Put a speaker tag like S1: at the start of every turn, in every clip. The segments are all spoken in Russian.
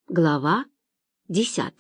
S1: Глава 10.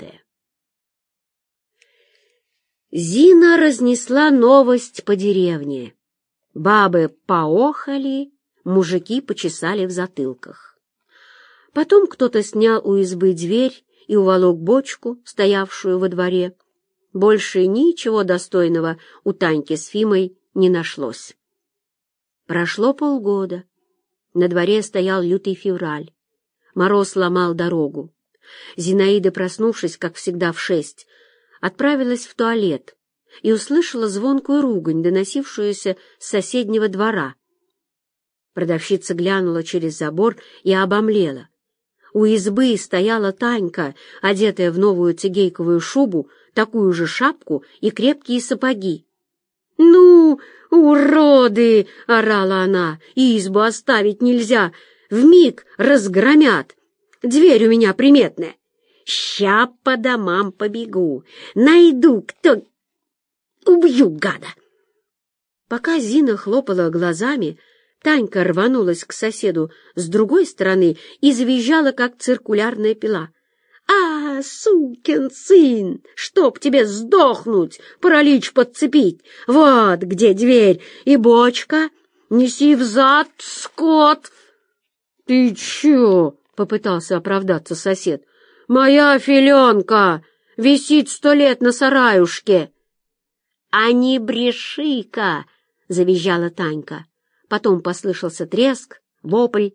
S1: Зина разнесла новость по деревне. Бабы поохали, мужики почесали в затылках. Потом кто-то снял у избы дверь и уволок бочку, стоявшую во дворе. Больше ничего достойного у Таньки с Фимой не нашлось. Прошло полгода. На дворе стоял лютый февраль. Мороз ломал дорогу. Зинаида, проснувшись, как всегда, в 6, отправилась в туалет и услышала звонкую ругань, доносившуюся с соседнего двора. Продавщица глянула через забор и обомлела. У избы стояла Танька, одетая в новую цигейковую шубу, такую же шапку и крепкие сапоги. «Ну, уроды!» — орала она. «Избу оставить нельзя! Вмиг разгромят! Дверь у меня приметная. Ща по домам побегу. Найду, кто... Убью, гада!» Пока Зина хлопала глазами, Танька рванулась к соседу с другой стороны и завизжала, как циркулярная пила. «А, сукин сын! Чтоб тебе сдохнуть! Паралич подцепить! Вот где дверь и бочка! Неси взад, скот!» «Ты чё?» — попытался оправдаться сосед. «Моя филенка висит 100 лет на сараюшке». «А не бреши-ка!» — завизжала Танька. Потом послышался треск, вопль.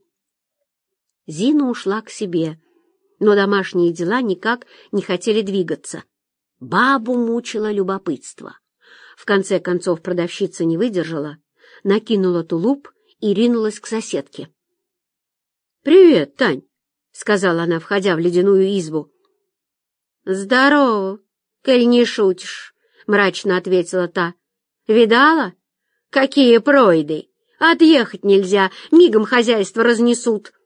S1: Зина ушла к себе, но домашние дела никак не хотели двигаться. Бабу мучило любопытство. В конце концов продавщица не выдержала, накинула тулуп и ринулась к соседке. «Привет, Тань!» — сказала она, входя в ледяную избу. «Здорово, коль не шутишь», — мрачно ответила та. «Видала? Какие пройды! Отъехать нельзя, мигом хозяйство разнесут».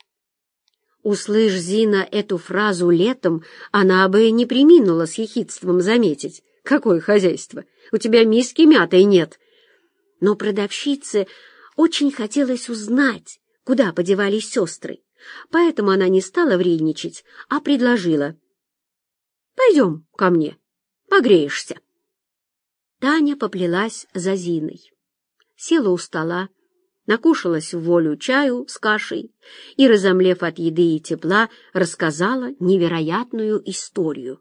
S1: Услышь Зина эту фразу летом, она бы не преминула с ехидством заметить. «Какое хозяйство? У тебя миски мятой нет». Но продавщице очень хотелось узнать, куда подевались сестры, поэтому она не стала вредничать, а предложила. «Пойдем ко мне, погреешься». Таня поплелась за Зиной. Села у стола, накушалась в волю чаю с кашей и, разомлев от еды и тепла, рассказала невероятную историю.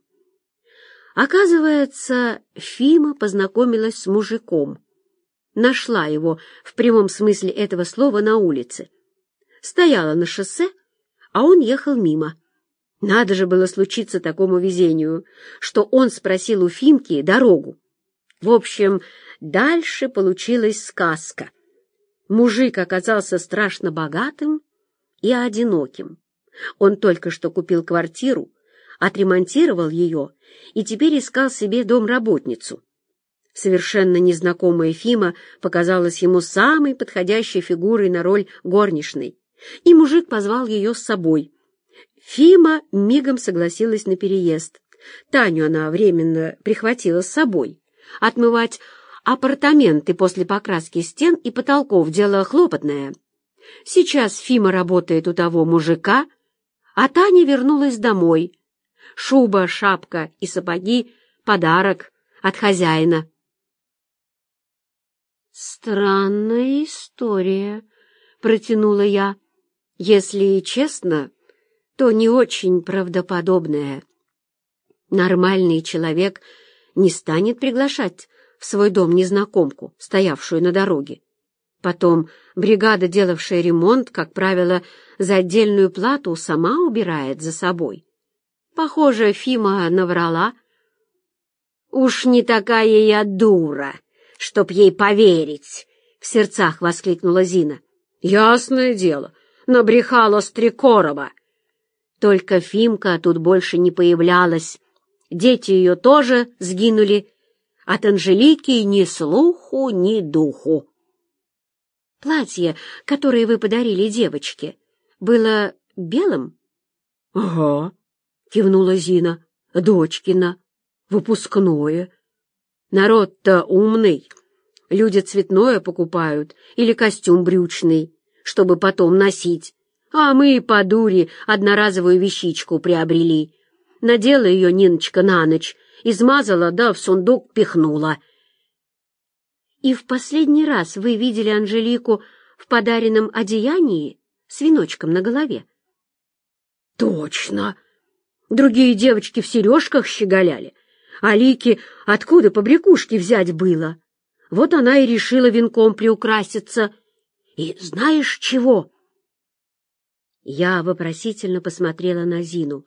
S1: Оказывается, Фима познакомилась с мужиком. Нашла его в прямом смысле этого слова на улице. Стояла на шоссе, а он ехал мимо. Надо же было случиться такому везению, что он спросил у Фимки дорогу. В общем, дальше получилась сказка. Мужик оказался страшно богатым и одиноким. Он только что купил квартиру, отремонтировал ее и теперь искал себе домработницу. Совершенно незнакомая Фима показалась ему самой подходящей фигурой на роль горничной, и мужик позвал ее с собой. Фима мигом согласилась на переезд. Таню она временно прихватила с собой. Отмывать апартаменты после покраски стен и потолков — дело хлопотное. Сейчас Фима работает у того мужика, а Таня вернулась домой. Шуба, шапка и сапоги — подарок от хозяина. «Странная история», — протянула я. «Если честно, то не очень правдоподобная. Нормальный человек не станет приглашать в свой дом незнакомку, стоявшую на дороге. Потом бригада, делавшая ремонт, как правило, за отдельную плату сама убирает за собой. Похоже, Фима наврала». «Уж не такая я дура, чтоб ей поверить!» — в сердцах воскликнула Зина. «Ясное дело, набрехала Стрекорова». Только Фимка тут больше не появлялась. Дети ее тоже сгинули. От Анжелики ни слуху, ни духу. «Платье, которое вы подарили девочке, было белым?» «Ага», — кивнула Зина, — «дочкина, выпускное. Народ-то умный. Люди цветное покупают или костюм брючный, чтобы потом носить. А мы по дуре одноразовую вещичку приобрели. Надела ее Ниночка на ночь, измазала, да в сундук пихнула. И в последний раз вы видели Анжелику в подаренном одеянии с веночком на голове? Точно! Другие девочки в сережках щеголяли, а Лике откуда побрякушки взять было? Вот она и решила венком приукраситься. И знаешь чего? Я вопросительно посмотрела на Зину.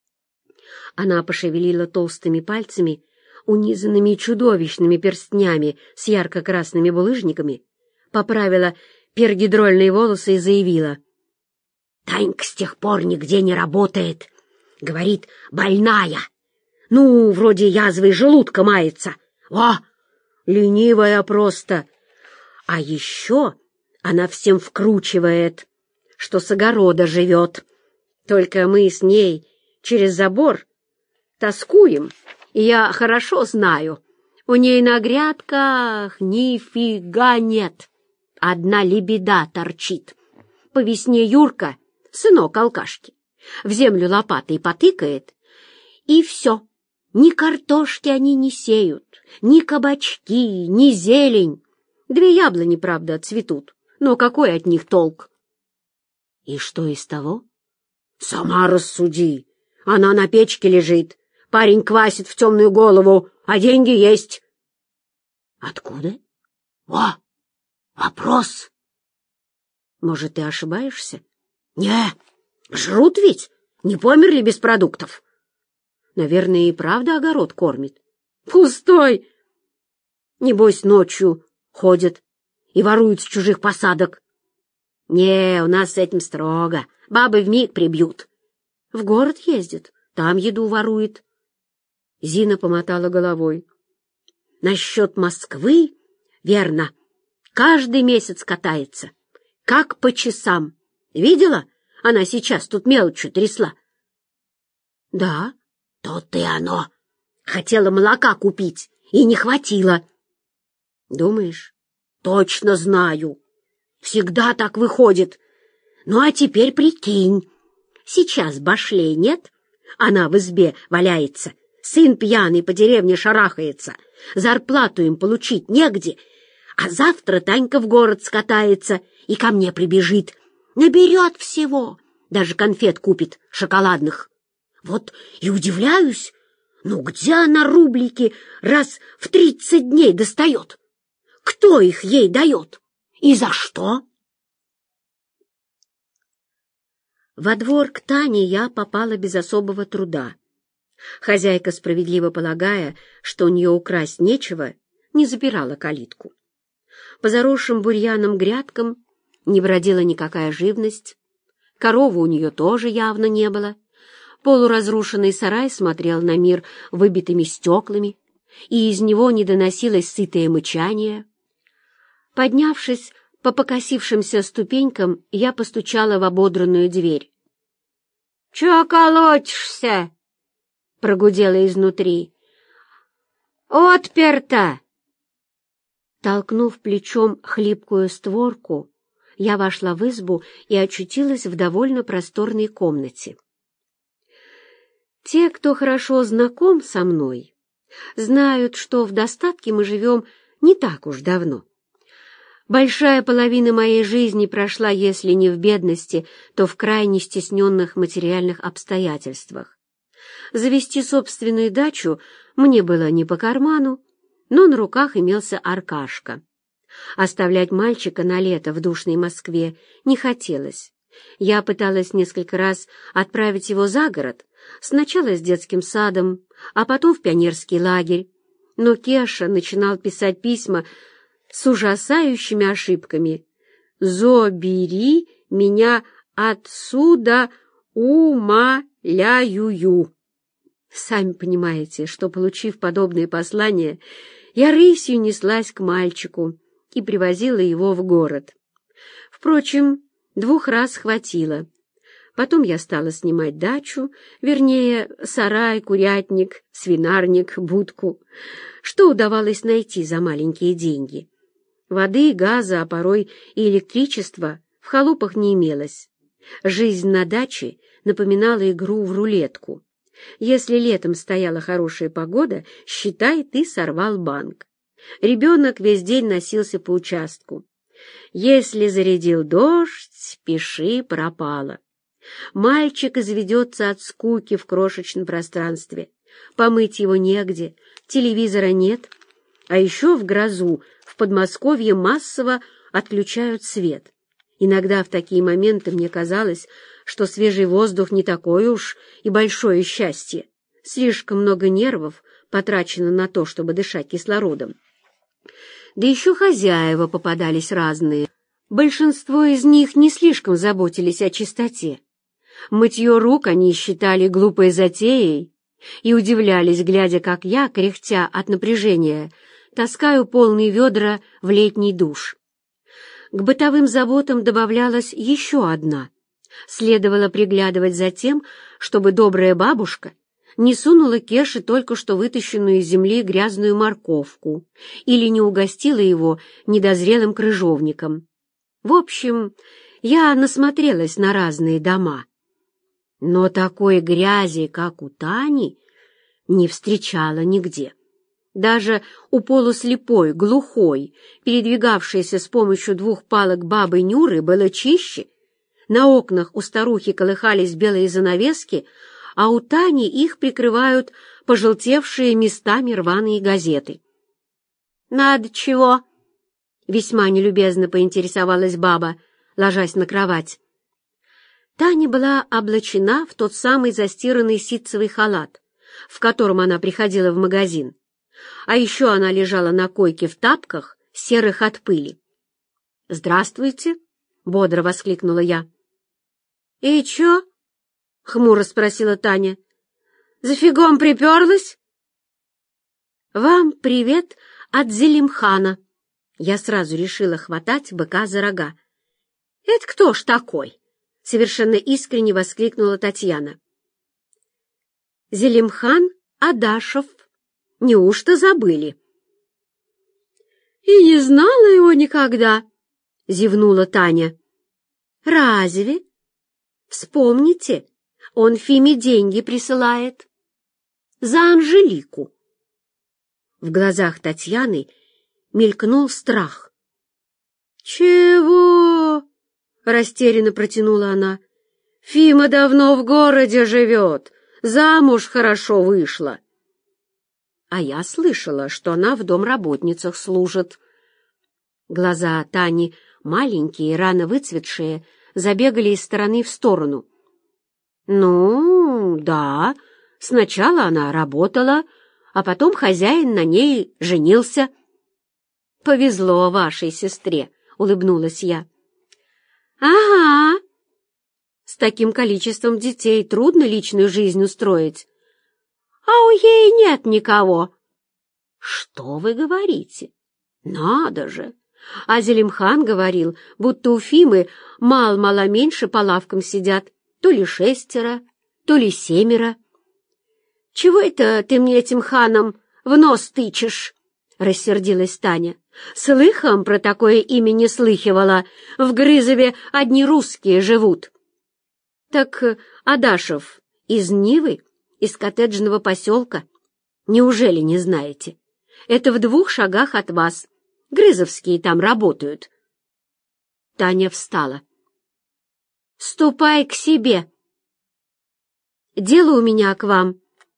S1: Она пошевелила толстыми пальцами, унизанными чудовищными перстнями с ярко-красными булыжниками, поправила пергидрольные волосы и заявила: «Танька с тех пор нигде не работает. Говорит, больная. Ну, вроде язвой желудка мается. О, ленивая просто. А еще она всем вкручивает, что с огорода живет. Только мы с ней через забор тоскуем, и я хорошо знаю, у ней на грядках нифига нет. Одна лебеда торчит. По весне Юрка, сынок алкашки, в землю лопатой потыкает, и все. Ни картошки они не сеют, ни кабачки, ни зелень. 2 яблони, правда, цветут, но какой от них толк? И что из того? Сама рассуди. Она на печке лежит, парень квасит в темную голову, а деньги есть. Откуда? О, вопрос. Может, ты ошибаешься? Не, жрут ведь, не померли без продуктов. Наверное, и правда огород кормит. Пустой. Небось, ночью ходят и воруют с чужих посадок. Не, у нас с этим строго. Бабы вмиг прибьют. В город ездит, там еду ворует. Зина помотала головой. Насчет Москвы, верно, каждый месяц катается, как по часам. Видела? Она сейчас тут мелочью трясла. Да, то-то и оно. Хотела молока купить, и не хватило. Думаешь? Точно знаю. Всегда так выходит. Ну, а теперь прикинь. Сейчас башлей нет, она в избе валяется, сын пьяный по деревне шарахается, зарплату им получить негде, а завтра Танька в город скатается и ко мне прибежит, наберет всего, даже конфет купит шоколадных. Вот и удивляюсь, ну где она рублики раз в 30 дней достает? Кто их ей дает? И за что? Во двор к Тане я попала без особого труда. Хозяйка, справедливо полагая, что у нее украсть нечего, не запирала калитку. По заросшим бурьяном грядкам не бродила никакая живность, коровы у нее тоже явно не было, полуразрушенный сарай смотрел на мир выбитыми стеклами, и из него не доносилось сытое мычание. Поднявшись по покосившимся ступенькам, я постучала в ободранную дверь. — Чё колотишься? — прогудела изнутри. — Отперто! Толкнув плечом хлипкую створку, я вошла в избу и очутилась в довольно просторной комнате. Те, кто хорошо знаком со мной, знают, что в достатке мы живем не так уж давно. Большая половина моей жизни прошла, если не в бедности, то в крайне стесненных материальных обстоятельствах. Завести собственную дачу мне было не по карману, но на руках имелся Аркашка. Оставлять мальчика на лето в душной Москве не хотелось. Я пыталась несколько раз отправить его за город, сначала с детским садом, а потом в пионерский лагерь. Но Кеша начинал писать письма с ужасающими ошибками. «Забери меня отсюда, умоляю». Сами понимаете, что, получив подобные послания, я рысью неслась к мальчику и привозила его в город. Впрочем, 2 раз хватило. Потом я стала снимать дачу, вернее, сарай, курятник, свинарник, будку. Что удавалось найти за маленькие деньги? Воды, газа, а порой и электричества в халупах не имелось. Жизнь на даче напоминала игру в рулетку. Если летом стояла хорошая погода, считай, ты сорвал банк. Ребенок весь день носился по участку. Если зарядил дождь, пиши пропало. Мальчик изведется от скуки в крошечном пространстве. Помыть его негде, телевизора нет, а еще в грозу в Подмосковье массово отключают свет. Иногда в такие моменты мне казалось, что свежий воздух не такое уж и большое счастье. Слишком много нервов потрачено на то, чтобы дышать кислородом. Да еще хозяева попадались разные. Большинство из них не слишком заботились о чистоте. Мытье рук они считали глупой затеей и удивлялись, глядя, как я, кряхтя от напряжения, таскаю полные ведра в летний душ. К бытовым заботам добавлялась еще одна. Следовало приглядывать за тем, чтобы добрая бабушка не сунула Кеше только что вытащенную из земли грязную морковку или не угостила его недозрелым крыжовником. В общем, я насмотрелась на разные дома. Но такой грязи, как у Тани, не встречала нигде. Даже у полуслепой, глухой, передвигавшейся с помощью 2 палок бабы Нюры было чище. На окнах у старухи колыхались белые занавески, а у Тани их прикрывают пожелтевшие местами рваные газеты. «Надо чего?» — весьма нелюбезно поинтересовалась баба, ложась на кровать. Таня была облачена в тот самый застиранный ситцевый халат, в котором она приходила в магазин. А еще она лежала на койке в тапках, серых от пыли. «Здравствуйте!» — бодро воскликнула я. «И чё?» — хмуро спросила Таня. «За фигом приперлась?» «Вам привет от Зелимхана!» Я сразу решила хватать быка за рога. «Это кто ж такой?» — совершенно искренне воскликнула Татьяна. «Зелимхан Адашев. Неужто забыли?» «И не знала его никогда», — зевнула Таня. «Разве? Вспомните, он Фиме деньги присылает. За Анжелику». В глазах Татьяны мелькнул страх. «Чего?» — растерянно протянула она. «Фима давно в городе живет, замуж хорошо вышла». «А я слышала, что она в домработницах служит». Глаза Тани, маленькие, рано выцветшие, забегали из стороны в сторону. «Ну, да, сначала она работала, а потом хозяин на ней женился». «Повезло вашей сестре», — улыбнулась я. «Ага, с таким количеством детей трудно личную жизнь устроить. А у ей нет никого». «Что вы говорите? Надо же!» А Зелимхан говорил, будто у Фимы мало-мало меньше по лавкам сидят, то ли 6, то ли 7. «Чего это ты мне этим ханом в нос тычешь?» — рассердилась Таня. «Слыхом про такое имя не слыхивала. В Грызове одни русские живут». «Так Адашев из Нивы, из коттеджного поселка? Неужели не знаете? Это в 2 шагах от вас. Грызовские там работают». Таня встала. «Ступай к себе. Дело у меня к вам.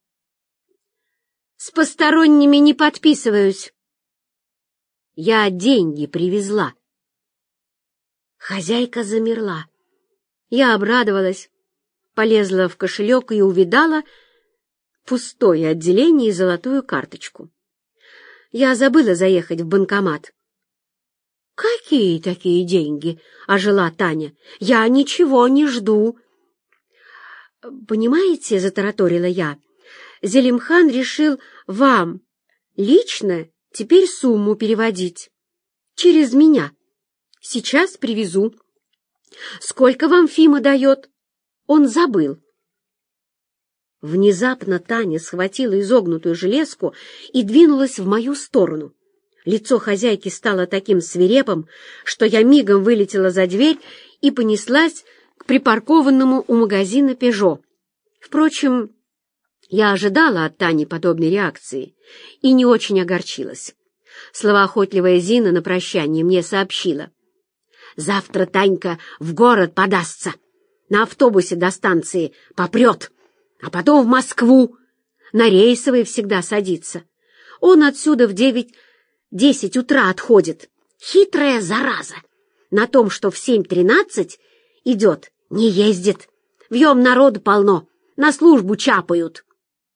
S1: С посторонними не подписываюсь. Я деньги привезла». Хозяйка замерла. Я обрадовалась, полезла в кошелек и увидала пустое отделение и золотую карточку. Я забыла заехать в банкомат. «Какие такие деньги?» — ожила Таня. «Я ничего не жду». «Понимаете, — затараторила я, — Зелимхан решил вам лично теперь сумму переводить. Через меня. Сейчас привезу. Сколько вам Фима дает?» Он забыл. Внезапно Таня схватила изогнутую железку и двинулась в мою сторону. Лицо хозяйки стало таким свирепым, что я мигом вылетела за дверь и понеслась к к припаркованному у магазина «Пежо». Впрочем, я ожидала от Тани подобной реакции и не очень огорчилась. Словоохотливая Зина на прощание мне сообщила: «Завтра Танька в город подастся, на автобусе до станции попрет, а потом в Москву. На рейсовый всегда садится. Он отсюда в 9-10 утра отходит. Хитрая зараза. На том, что в 7:13 идет, не ездит. Вьем народу полно, на службу чапают».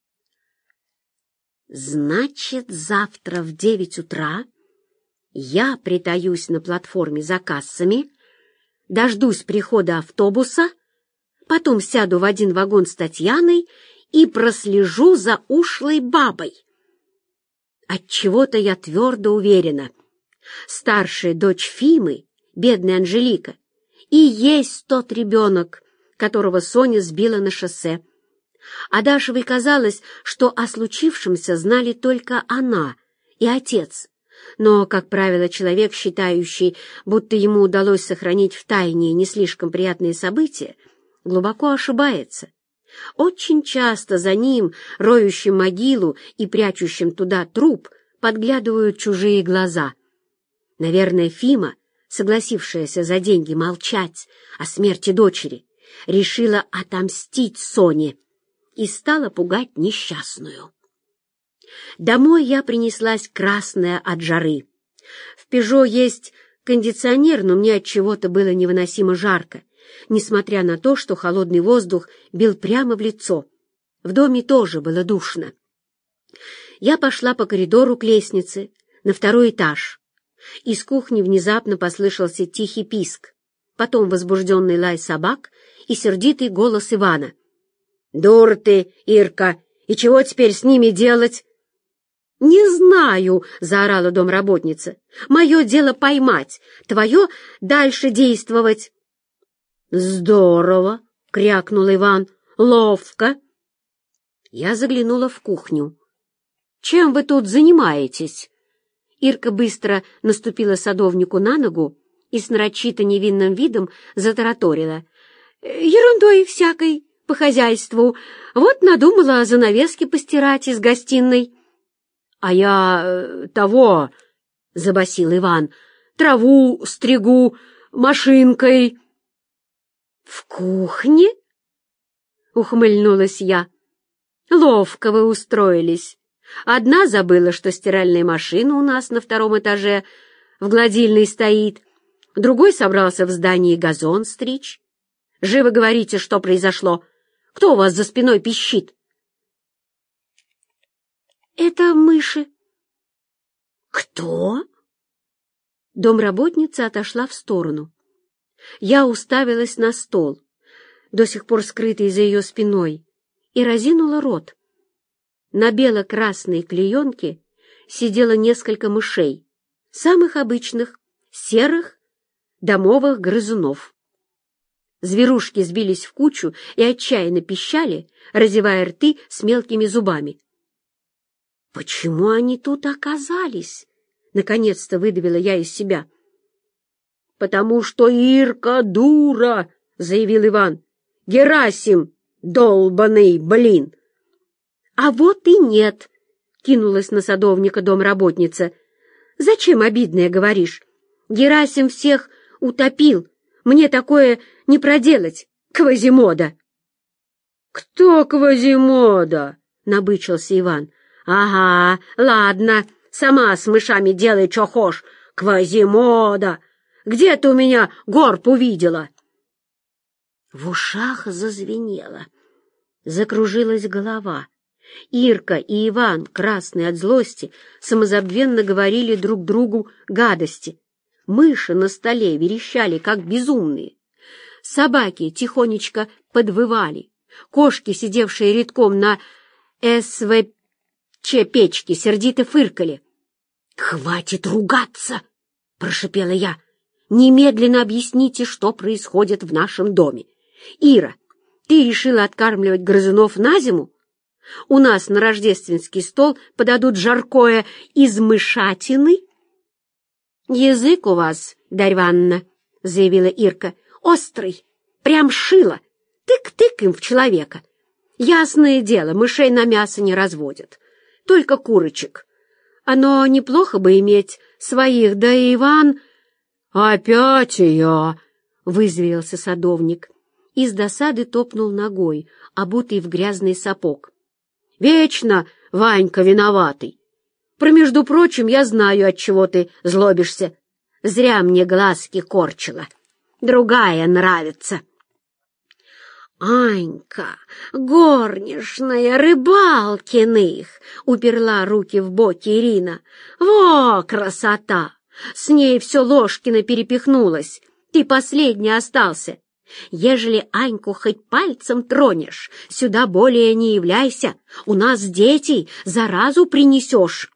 S1: Значит, завтра в 9 утра я притаюсь на платформе за кассами, дождусь прихода автобуса, потом сяду в один вагон с Татьяной и прослежу за ушлой бабой. Отчего-то я твердо уверена, старшая дочь Фимы, бедная Анжелика, и есть тот ребенок, которого Соня сбила на шоссе. А Дашевой казалось, что о случившемся знали только она и отец. Но, как правило, человек, считающий, будто ему удалось сохранить в тайне не слишком приятные события, глубоко ошибается. Очень часто за ним, роющим могилу и прячущим туда труп, подглядывают чужие глаза. Наверное, Фима, согласившаяся за деньги молчать о смерти дочери, решила отомстить Соне и стала пугать несчастную. Домой я принеслась красная от жары. В «Пежо» есть кондиционер, но мне от чего-то было невыносимо жарко, несмотря на то, что холодный воздух бил прямо в лицо. В доме тоже было душно. Я пошла по коридору к лестнице, на 2-й этаж. Из кухни внезапно послышался тихий писк, потом возбужденный лай собак и сердитый голос Ивана. «Дура ты, Ирка, и чего теперь с ними делать?» «Не знаю», — заорала домработница. «Мое дело поймать, твое — дальше действовать». «Здорово!» — крякнул Иван. «Ловко!» Я заглянула в кухню. «Чем вы тут занимаетесь?» Ирка быстро наступила садовнику на ногу и с нарочито невинным видом затараторила. «Ерундой всякой по хозяйству. Вот надумала занавески постирать из гостиной». «А я того...» — забасил Иван. «Траву стригу машинкой». «В кухне?» — ухмыльнулась я. «Ловко вы устроились. Одна забыла, что стиральная машина у нас на 2-м этаже в гладильной стоит, другой собрался в здании газон стричь. Живо говорите, что произошло. Кто у вас за спиной пищит?» «Это мыши». «Кто?» Домработница отошла в сторону. Я уставилась на стол, до сих пор скрытый за ее спиной, и разинула рот. На бело-красной клеенке сидело несколько мышей, самых обычных, серых, домовых грызунов. Зверушки сбились в кучу и отчаянно пищали, разевая рты с мелкими зубами. «Почему они тут оказались?» — наконец-то выдавила я из себя. «Потому что Ирка дура!» — заявил Иван. «Герасим, долбаный, блин!» «А вот и нет!» — кинулась на садовника домработница. «Зачем обидное говоришь? Герасим всех утопил. Мне такое не проделать, Квазимода!» «Кто Квазимода?» — набычился Иван. «Ага, ладно, сама с мышами делай, что хошь. Квазимода! Где ты у меня горб увидела?» В ушах зазвенело, закружилась голова. Ирка и Иван, красные от злости, самозабвенно говорили друг другу гадости. Мыши на столе верещали, как безумные. Собаки тихонечко подвывали. Кошки, сидевшие редком на СВЧ-печке, сердито фыркали. «Хватит ругаться!» — прошипела я. «Немедленно объясните, что происходит в нашем доме. Ира, ты решила откармливать грызунов на зиму? У нас на рождественский стол подадут жаркое из мышатины». «Язык у вас, Дарья Ивановна», — заявила Ирка, — «острый, Прям шило. Тык-тык им в человека. Ясное дело, мышей на мясо не разводят. Только курочек. Оно неплохо бы иметь своих, да и Иван... «Опять я!» — вызверился садовник и с досады топнул ногой, обутый в грязный сапог. «Вечно Ванька виноватый. Между прочим, я знаю, от чего ты злобишься. Зря мне глазки корчила. Другая нравится». «Анька, горничная Рыбалкиных!» — уперла руки в боки Ирина. «Во красота! С ней все Ложкино перепихнулось. Ты последний остался. Ежели Аньку хоть пальцем тронешь, сюда более не являйся. У нас дети, заразу принесешь».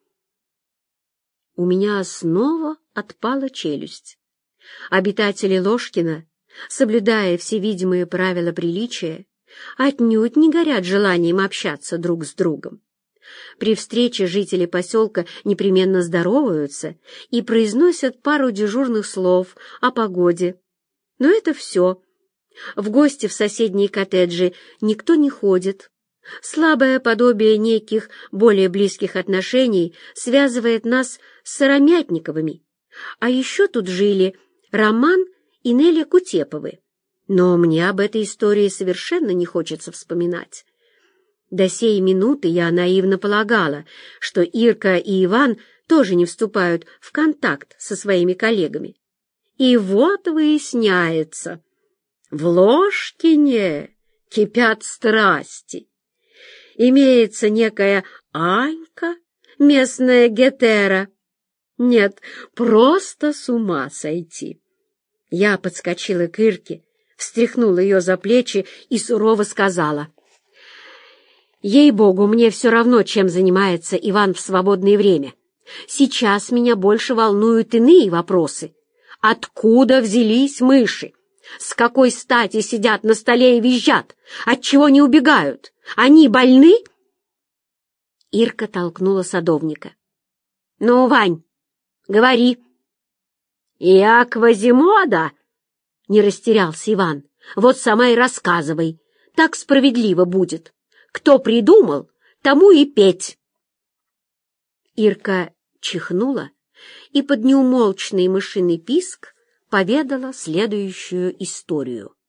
S1: У меня снова отпала челюсть. Обитатели Ложкина, соблюдая все видимые правила приличия, отнюдь не горят желанием общаться друг с другом. При встрече жители поселка непременно здороваются и произносят пару дежурных слов о погоде. Но это все. В гости в соседние коттеджи никто не ходит. Слабое подобие неких более близких отношений связывает нас с Сыромятниковыми. А еще тут жили Роман и Неля Кутеповы. Но мне об этой истории совершенно не хочется вспоминать. До сей минуты я наивно полагала, что Ирка и Иван тоже не вступают в контакт со своими коллегами. И вот выясняется, в Ложкине кипят страсти. Имеется некая Анька, местная гетера. Нет, просто с ума сойти. Я подскочила к Ирке, встряхнула ее за плечи и сурово сказала: «Ей-богу, мне все равно, чем занимается Иван в свободное время. Сейчас меня больше волнуют иные вопросы. Откуда взялись мыши? С какой стати сидят на столе и визжат? Отчего не убегают? Они больны?» Ирка толкнула садовника. «Ну, Вань, говори». «Я Квазимода!» — не растерялся Иван. «Вот сама и рассказывай. Так справедливо будет. Кто придумал, тому и петь». Ирка чихнула и под неумолчный мышиный писк поведала следующую историю.